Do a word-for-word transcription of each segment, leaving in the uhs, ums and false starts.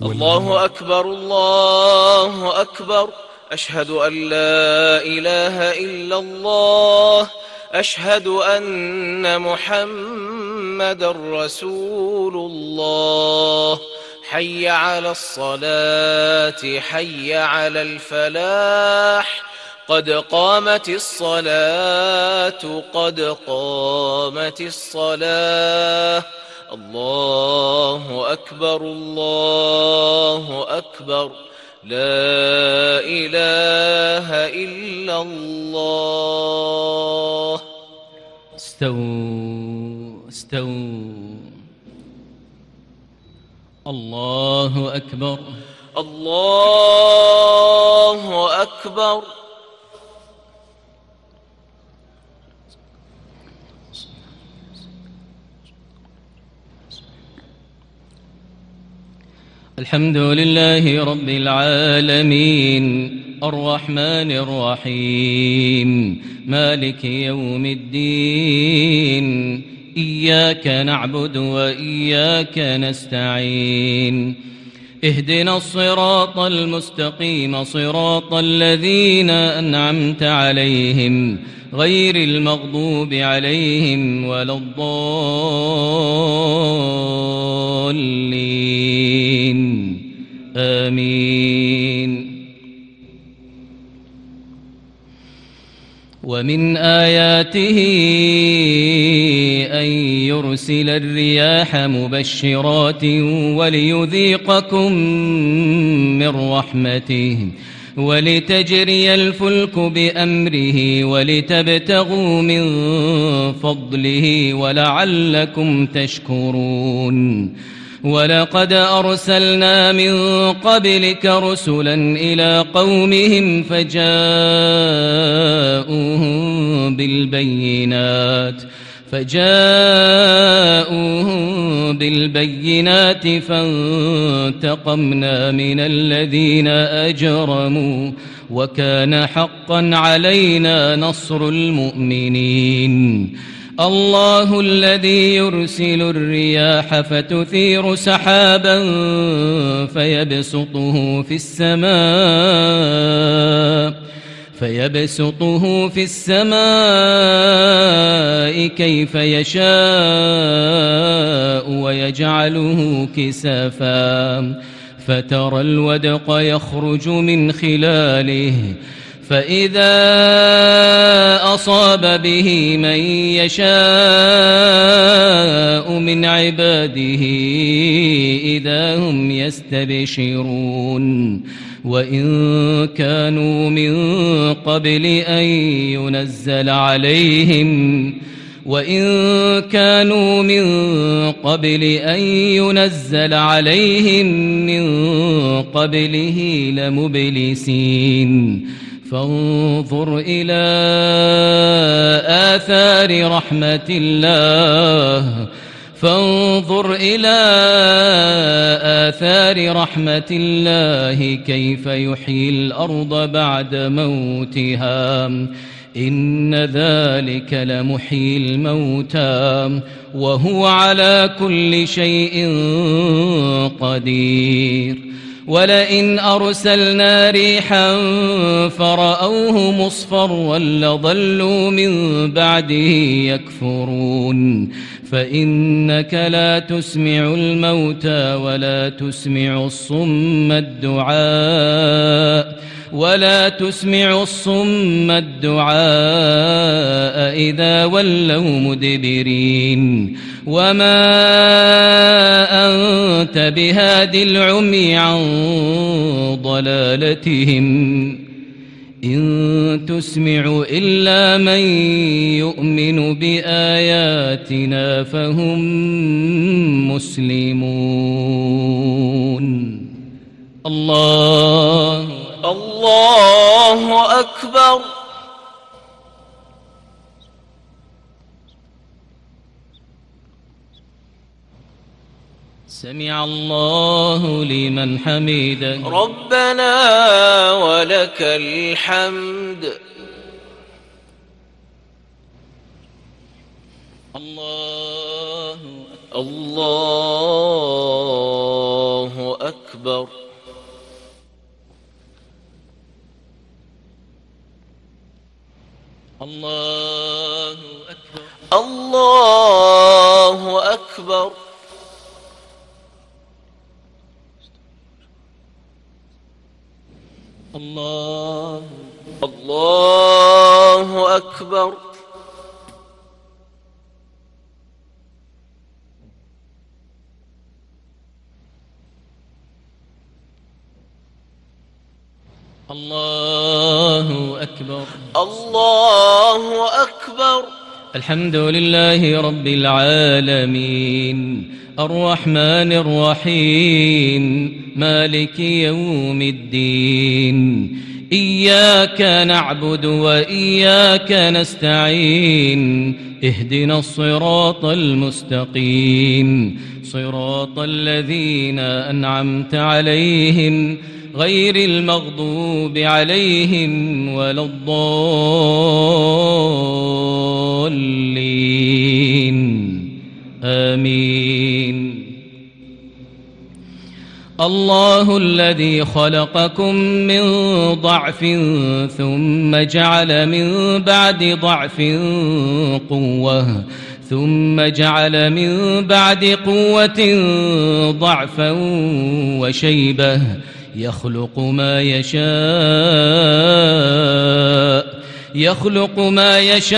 الله أكبر الله أكبر. أشهد أن لا إله إلا الله. أشهد أن محمد رسول الله. حي على الصلاة حي على الفلاح. قد قامت الصلاة قد قامت الصلاة. الله أكبر الله أكبر. لا إله إلا الله. استووا استووا. الله أكبر الله أكبر. الحمد لله رب العالمين الرحمن الرحيم مالك يوم الدين. إياك نعبد وإياك نستعين. اهدنا الصراط المستقيم صراط الذين أنعمت عليهم غير المغضوب عليهم ولا الضالين. آمين. ومن آياته أن يرسل الرياح مبشرات وليذيقكم من رحمته ولتجري الفلك بأمره ولتبتغوا من فضله ولعلكم تشكرون. ولقد أرسلنا من قبلك رسلا إلى قومهم فجاءوهم بالبينات فجاءوهم بالبينات فانتقمنا من الذين أجرموا وكان حقا علينا نصر المؤمنين. الله الذي يرسل الرياح فتثير سحابا فيبسطه في السماء فيبسطه في السماء كيف يشاء ويجعله كسافا فترى الودق يخرج من خلاله فإذا أصاب به من يشاء من عباده إذا هم يستبشرون. وإن كانوا من قبل أن ينزل عليهم وإن كانوا من قبل أن ينزل عليهم من قبله لمبلسين. فانظر إلى آثار رحمة الله فانظر إلى آثار رحمة الله كيف يحيي الأرض بعد موتها إن ذلك لمحيي الموتى وهو على كل شيء قدير. ولئن أرسلنا ريحا فرأوه مصفرا لظلوا من بعده يكفرون. فإنك لا تسمع الموتى ولا تسمع الصم الدعاء ولا تسمع الصم الدعاء إذا ولوا مدبرين. وما أنت بهاد العمي عن ضلالتهم إن تسمع إلا من يؤمن بآياتنا فهم مسلمون. الله الله أكبر. سمع الله لمن حمده. ربنا ولك الحمد. الله الله أكبر. الله أكبر. الله أكبر. الله الله أكبر. الله أكبر. الله أكبر. الحمد لله رب العالمين الرحمن الرحيم مالك يوم الدين إياك نعبد وإياك نستعين اهدنا الصراط المستقيم صراط الذين أنعمت عليهم غير المغضوب عليهم ولا الضالين آمين. الله الذي خلقكم من ضعف ثم جعل من بعد ضعف قوة ثم جعل من بعد قوة ضعفا وشيبة يخلق ما يشاء يخلق ما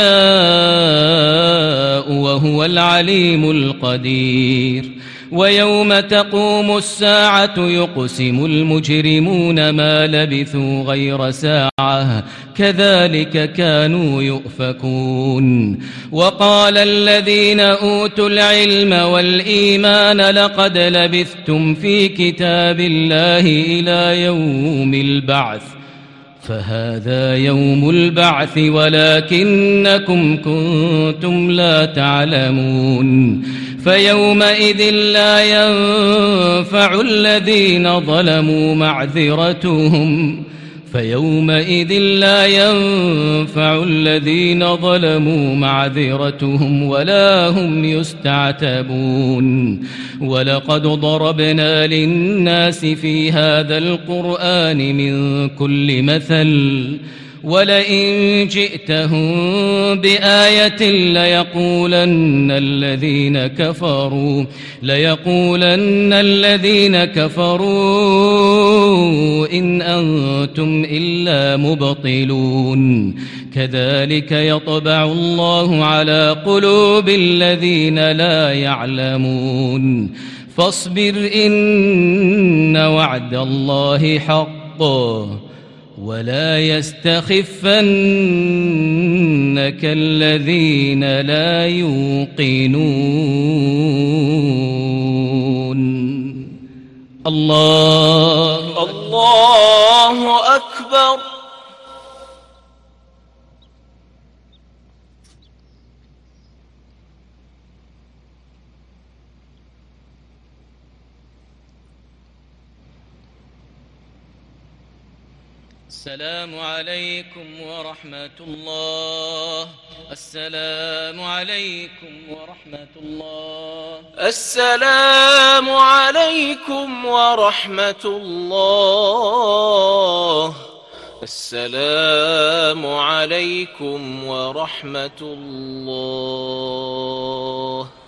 يشاء وهو العليم القدير. ويوم تقوم الساعة يقسم المجرمون ما لبثوا غير ساعة كذلك كانوا يؤفكون. وقال الذين أوتوا العلم والإيمان لقد لبثتم في كتاب الله إلى يوم البعث فهذا يوم البعث ولكنكم كنتم لا تعلمون. فيومئذ لا ينفع الذين ظلموا معذرتهم فيومئذ لا ينفع الذين ظلموا معذرتهم ولا هم يستعتبون. ولقد ضربنا للناس في هذا القرآن من كل مثل ولئن جئتهم بآية ليقولن الذين كفروا ليقولن الذين كفروا إن أنتم إلا مبطلون. كذلك يطبع الله على قلوب الذين لا يعلمون. فاصبر إن وعد الله حق ولا يستخفنك الذين لا يوقنون. الله الله أكبر. السلام عليكم ورحمة الله. السلام عليكم ورحمة الله. السلام عليكم ورحمة الله. السلام عليكم ورحمة الله.